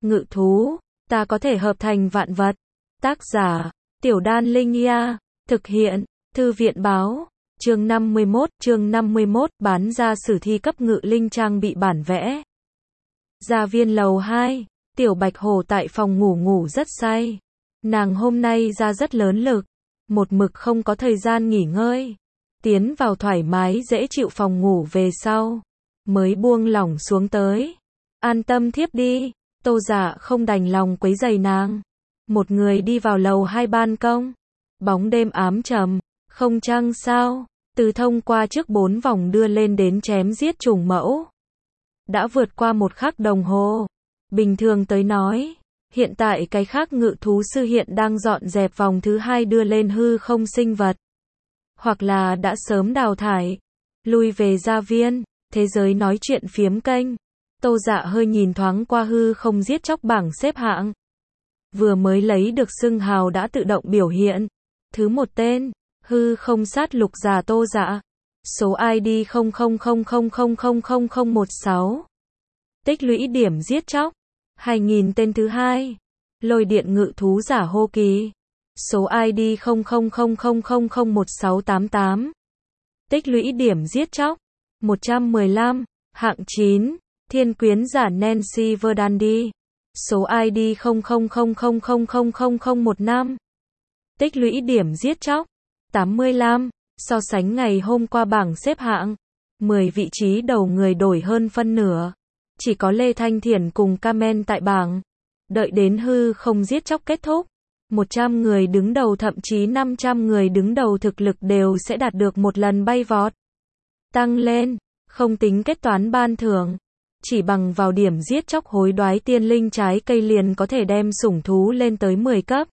ngự thú, ta có thể hợp thành vạn vật. Tác giả, Tiểu Đan Linh Ia, thực hiện, Thư viện báo, chương 51, bán ra sử thi cấp ngự linh trang bị bản vẽ. Gia viên lầu 2, Tiểu Bạch Hồ tại phòng ngủ rất say. Nàng hôm nay ra rất lớn lực, một mực không có thời gian nghỉ ngơi. Tiến vào thoải mái dễ chịu phòng ngủ về sau, mới buông lỏng xuống tới. An tâm thiếp đi, Tô Dạ không đành lòng quấy rầy nàng. Một người đi vào lầu 2 ban công. Bóng đêm ám trầm, không trăng sao, từ thông qua trước 4 vòng đưa lên đến chém giết trùng mẫu. Đã vượt qua 1 khắc đồng hồ. Bình thường tới nói, hiện tại cái khác ngự thú sư hiện đang dọn dẹp vòng thứ 2 đưa lên hư không sinh vật. Hoặc là đã sớm đào thải, lui về gia viên, thế giới nói chuyện phiếm kênh. Tô Dạ hơi nhìn thoáng qua hư không giết chóc bảng xếp hạng. Vừa mới lấy được xưng hào đã tự động biểu hiện. Thứ 1 tên, hư không sát lục giả Tô Dạ. Số ID 0000000016. Tích lũy điểm giết chóc 2000. Tên thứ 2, lôi điện ngự thú giả Hô Kỳ. Số ID 0000001688. Tích lũy điểm giết chóc 115. Hạng 9, thiên quyến giả Nancy Verdandi. Số ID 0000000015. Tích lũy điểm giết chóc 85. So sánh ngày hôm qua bảng xếp hạng, 10 vị trí đầu người đổi hơn phân nửa. Chỉ có Lê Thanh Thiển cùng Carmen tại bảng. Đợi đến hư không giết chóc kết thúc, 100 người đứng đầu thậm chí 500 người đứng đầu thực lực đều sẽ đạt được một lần bay vọt. Tăng lên, không tính kết toán ban thưởng. Chỉ bằng vào điểm giết chóc hối đoái tiên linh trái cây liền có thể đem sủng thú lên tới 10 cấp.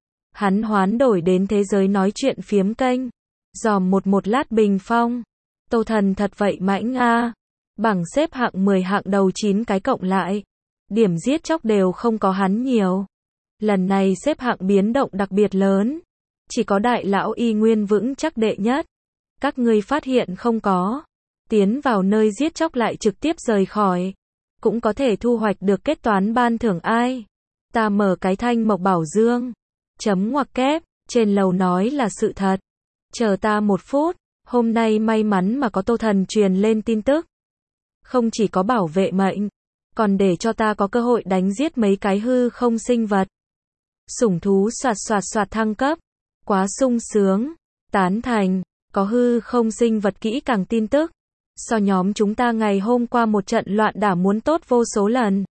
Hắn hoán đổi đến thế giới nói chuyện phiếm kênh. Dòm một lát bình phong. Tô Thần thật vậy mãnh a. Bảng xếp hạng 10 hạng đầu 9 cái cộng lại. Điểm giết chóc đều không có hắn nhiều. Lần này xếp hạng biến động đặc biệt lớn. Chỉ có đại lão y nguyên vững chắc đệ nhất. Các ngươi phát hiện không có. Tiến vào nơi giết chóc lại trực tiếp rời khỏi. Cũng có thể thu hoạch được kết toán ban thưởng ai. Ta mở cái thanh mộc bảo dương. Chấm ngoặc kép, trên lầu nói là sự thật. Chờ ta 1 phút, hôm nay may mắn mà có Tô Thần truyền lên tin tức. Không chỉ có bảo vệ mệnh, còn để cho ta có cơ hội đánh giết mấy cái hư không sinh vật. Sủng thú soạt thăng cấp. Quá sung sướng. Tán thành, có hư không sinh vật kỹ càng tin tức. So nhóm chúng ta ngày hôm qua một trận loạn đả muốn tốt vô số lần.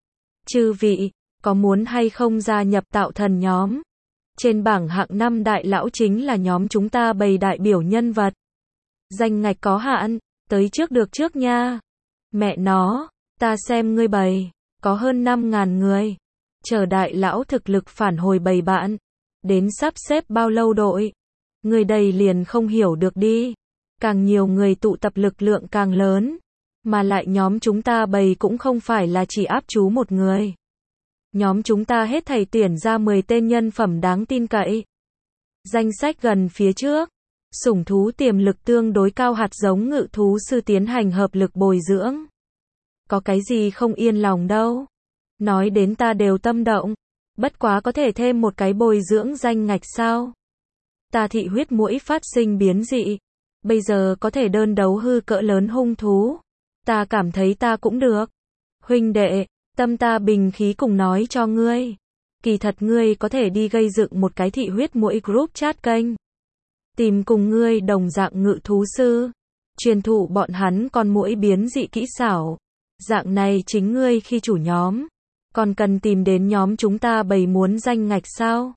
Chư vị, có muốn hay không gia nhập tạo thần nhóm? Trên bảng hạng 5 đại lão chính là nhóm chúng ta bầy đại biểu nhân vật. Danh ngạch có hạn, tới trước được trước nha. Mẹ nó, ta xem ngươi bầy, có hơn 5.000 người. Chờ đại lão thực lực phản hồi bầy bạn. Đến sắp xếp bao lâu đội? Người đầy liền không hiểu được đi. Càng nhiều người tụ tập lực lượng càng lớn. Mà lại nhóm chúng ta bầy cũng không phải là chỉ áp chú một người. Nhóm chúng ta hết thảy tuyển ra 10 tên nhân phẩm đáng tin cậy. Danh sách gần phía trước. Sủng thú tiềm lực tương đối cao hạt giống ngự thú sư tiến hành hợp lực bồi dưỡng. Có cái gì không yên lòng đâu. Nói đến ta đều tâm động. Bất quá có thể thêm một cái bồi dưỡng danh ngạch sao? Ta thị huyết muỗi phát sinh biến dị. Bây giờ có thể đơn đấu hư cỡ lớn hung thú. Ta cảm thấy ta cũng được. Huynh đệ, tâm ta bình khí cùng nói cho ngươi. Kỳ thật ngươi có thể đi gây dựng một cái thị huyết muỗi group chat kênh. Tìm cùng ngươi đồng dạng ngự thú sư. Truyền thụ bọn hắn con muỗi biến dị kỹ xảo. Dạng này chính ngươi khi chủ nhóm. Còn cần tìm đến nhóm chúng ta bầy muốn danh ngạch sao?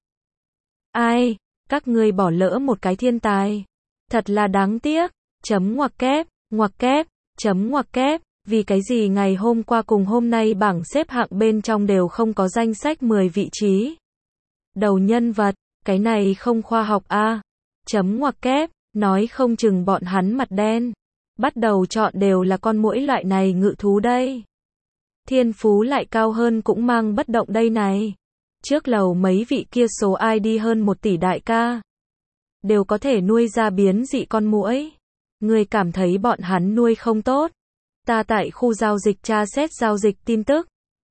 Ai, các ngươi bỏ lỡ một cái thiên tài. Thật là đáng tiếc. Chấm ngoặc kép, chấm ngoặc kép. Vì cái gì ngày hôm qua cùng hôm nay bảng xếp hạng bên trong đều không có danh sách 10 vị trí. Đầu nhân vật, cái này không khoa học a. Chấm ngoặc kép, nói không chừng bọn hắn mặt đen. Bắt đầu chọn đều là con muỗi loại này ngự thú đây. Thiên phú lại cao hơn cũng mang bất động đây này. Trước lầu mấy vị kia số ID hơn 1 tỷ đại ca. Đều có thể nuôi ra biến dị con muỗi. Người cảm thấy bọn hắn nuôi không tốt. Ta tại khu giao dịch tra xét giao dịch tin tức.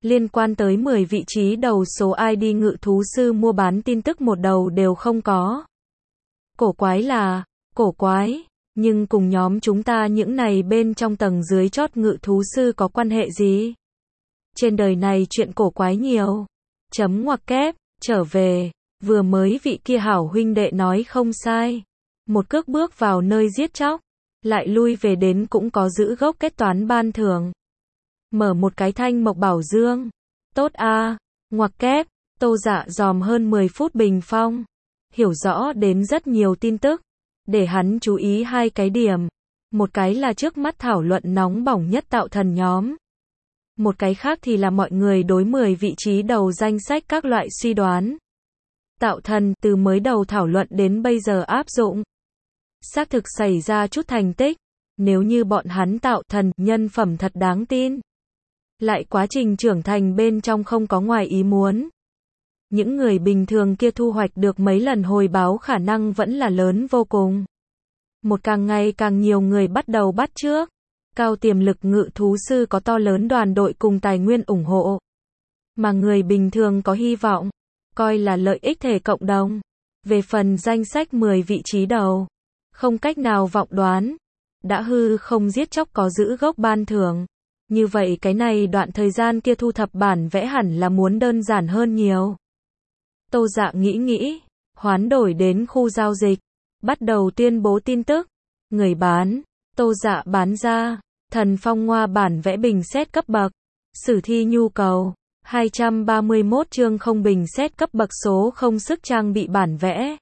Liên quan tới 10 vị trí đầu số ID ngự thú sư mua bán tin tức một đầu đều không có. Cổ quái là, cổ quái, nhưng cùng nhóm chúng ta những này bên trong tầng dưới chót ngự thú sư có quan hệ gì? Trên đời này chuyện cổ quái nhiều. Chấm ngoặc kép, trở về, vừa mới vị kia hảo huynh đệ nói không sai. Một cước bước vào nơi giết chóc, lại lui về đến cũng có giữ gốc kết toán ban thưởng. Mở một cái thanh mộc bảo dương. Tốt a, ngoặc kép, Tô Dạ dòm hơn 10 phút bình phong. Hiểu rõ đến rất nhiều tin tức. Để hắn chú ý hai cái điểm. Một cái là trước mắt thảo luận nóng bỏng nhất tạo thần nhóm. Một cái khác thì là mọi người đối 10 vị trí đầu danh sách các loại suy đoán. Tạo thần từ mới đầu thảo luận đến bây giờ áp dụng. Xác thực xảy ra chút thành tích. Nếu như bọn hắn tạo thần nhân phẩm thật đáng tin. Lại quá trình trưởng thành bên trong không có ngoài ý muốn. Những người bình thường kia thu hoạch được mấy lần hồi báo khả năng vẫn là lớn vô cùng. Một càng ngày càng nhiều người bắt đầu bắt chước. Cao tiềm lực ngự thú sư có to lớn đoàn đội cùng tài nguyên ủng hộ. Mà người bình thường có hy vọng. Coi là lợi ích thể cộng đồng. Về phần danh sách 10 vị trí đầu. Không cách nào vọng đoán. Đã hư không giết chóc có giữ gốc ban thưởng. Như vậy cái này đoạn thời gian kia thu thập bản vẽ hẳn là muốn đơn giản hơn nhiều. Tô Dạ nghĩ, hoán đổi đến khu giao dịch. Bắt đầu tuyên bố tin tức. Người bán, Tô Dạ bán ra. Thần phong ngoa bản vẽ bình xét cấp bậc. Sử thi nhu cầu. 231 chương không bình xét cấp bậc số không sức trang bị bản vẽ.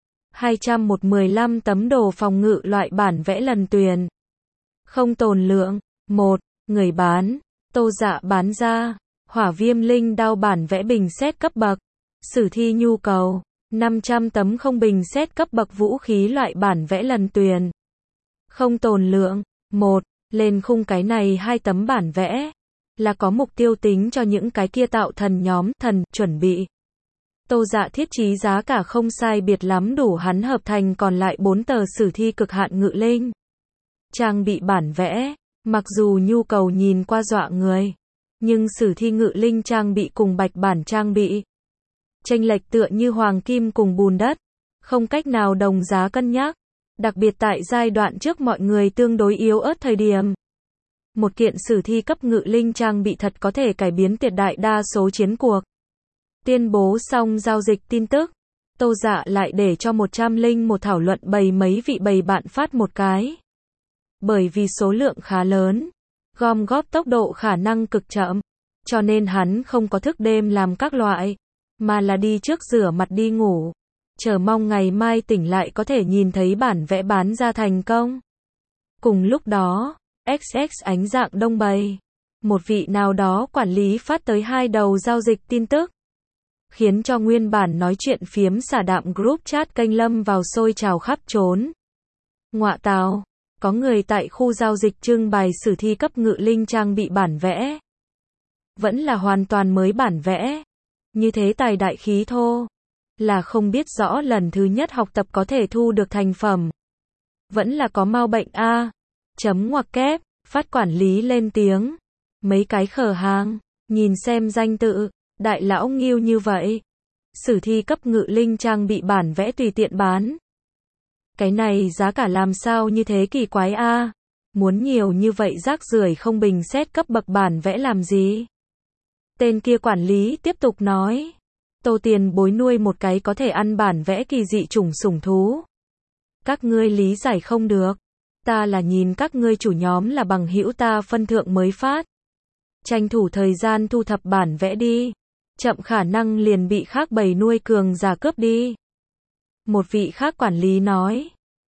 215 tấm đồ phòng ngự loại bản vẽ lần tuyền. Không tồn lượng. 1. Người bán, Tô Dạ bán ra. Hỏa viêm linh đao bản vẽ bình xét cấp bậc. Sử thi nhu cầu. 500 tấm không bình xét cấp bậc vũ khí loại bản vẽ lần tuyền. Không tồn lượng. 1. Lên khung cái này 2 tấm bản vẽ. Là có mục tiêu tính cho những cái kia tạo thần nhóm, thần, chuẩn bị. Tô Dạ thiết trí giá cả không sai biệt lắm đủ hắn hợp thành còn lại 4 tờ sử thi cực hạn ngự linh. Trang bị bản vẽ. Mặc dù nhu cầu nhìn qua dọa người. Nhưng sử thi ngự linh trang bị cùng bạch bản trang bị. Chênh lệch tựa như hoàng kim cùng bùn đất. Không cách nào đồng giá cân nhắc. Đặc biệt tại giai đoạn trước mọi người tương đối yếu ớt thời điểm. Một kiện sử thi cấp ngự linh trang bị thật có thể cải biến tuyệt đại đa số chiến cuộc. Tuyên bố xong giao dịch tin tức. Tô Dạ lại để cho 101 thảo luận bày mấy vị bày bạn phát một cái. Bởi vì số lượng khá lớn. Gom góp tốc độ khả năng cực chậm. Cho nên hắn không có thức đêm làm các loại. Mà là đi trước rửa mặt đi ngủ. Chờ mong ngày mai tỉnh lại có thể nhìn thấy bản vẽ bán ra thành công. Cùng lúc đó, XX ánh dạng đông bày. Một vị nào đó quản lý phát tới 2 đầu giao dịch tin tức. Khiến cho nguyên bản nói chuyện phiếm xả đạm group chat kênh lâm vào sôi trào khắp trốn. Ngọa tào, có người tại khu giao dịch trưng bày sử thi cấp ngự linh trang bị bản vẽ. Vẫn là hoàn toàn mới bản vẽ. Như thế tài đại khí thô. Là không biết rõ lần thứ nhất học tập có thể thu được thành phẩm. Vẫn là có mau bệnh a. Chấm ngoặc kép, phát quản lý lên tiếng. Mấy cái khờ hàng, nhìn xem danh tự, đại lão nghiêu như vậy. Sử thi cấp ngự linh trang bị bản vẽ tùy tiện bán. Cái này giá cả làm sao như thế kỳ quái a. Muốn nhiều như vậy rác rưởi không bình xét cấp bậc bản vẽ làm gì? Tên kia quản lý tiếp tục nói. Tô tiền bối nuôi một cái có thể ăn bản vẽ kỳ dị chủng sủng thú. Các ngươi lý giải không được. Ta là nhìn các ngươi chủ nhóm là bằng hữu ta phân thượng mới phát. Tranh thủ thời gian thu thập bản vẽ đi. Chậm khả năng liền bị khác bầy nuôi cường giả cướp đi. Một vị khác quản lý nói.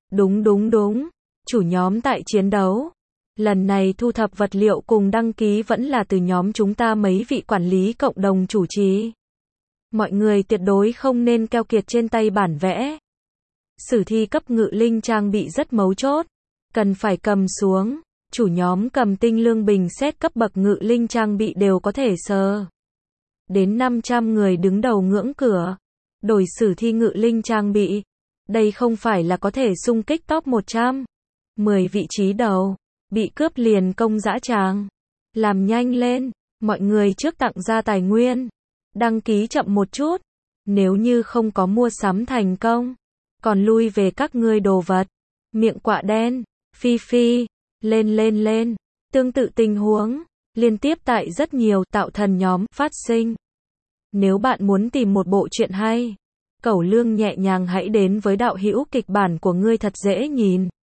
Đúng. Chủ nhóm tại chiến đấu. Lần này thu thập vật liệu cùng đăng ký vẫn là từ nhóm chúng ta mấy vị quản lý cộng đồng chủ trì. Mọi người tuyệt đối không nên keo kiệt trên tay bản vẽ. Sử thi cấp ngự linh trang bị rất mấu chốt. Cần phải cầm xuống. Chủ nhóm cầm tinh lương bình xét cấp bậc ngự linh trang bị đều có thể sờ. Đến 500 người đứng đầu ngưỡng cửa. Đổi sử thi ngự linh trang bị. Đây không phải là có thể xung kích top 100. 10 vị trí đầu. Bị cướp liền công dã tràng. Làm nhanh lên. Mọi người trước tặng ra tài nguyên. Đăng ký chậm một chút. Nếu như không có mua sắm thành công, còn lui về các ngươi đồ vật. Miệng quạ đen, phi phi, lên lên lên. Tương tự tình huống, liên tiếp tại rất nhiều tạo thần nhóm phát sinh. Nếu bạn muốn tìm một bộ truyện hay, Cẩu Lương nhẹ nhàng hãy đến với đạo hữu kịch bản của ngươi thật dễ nhìn.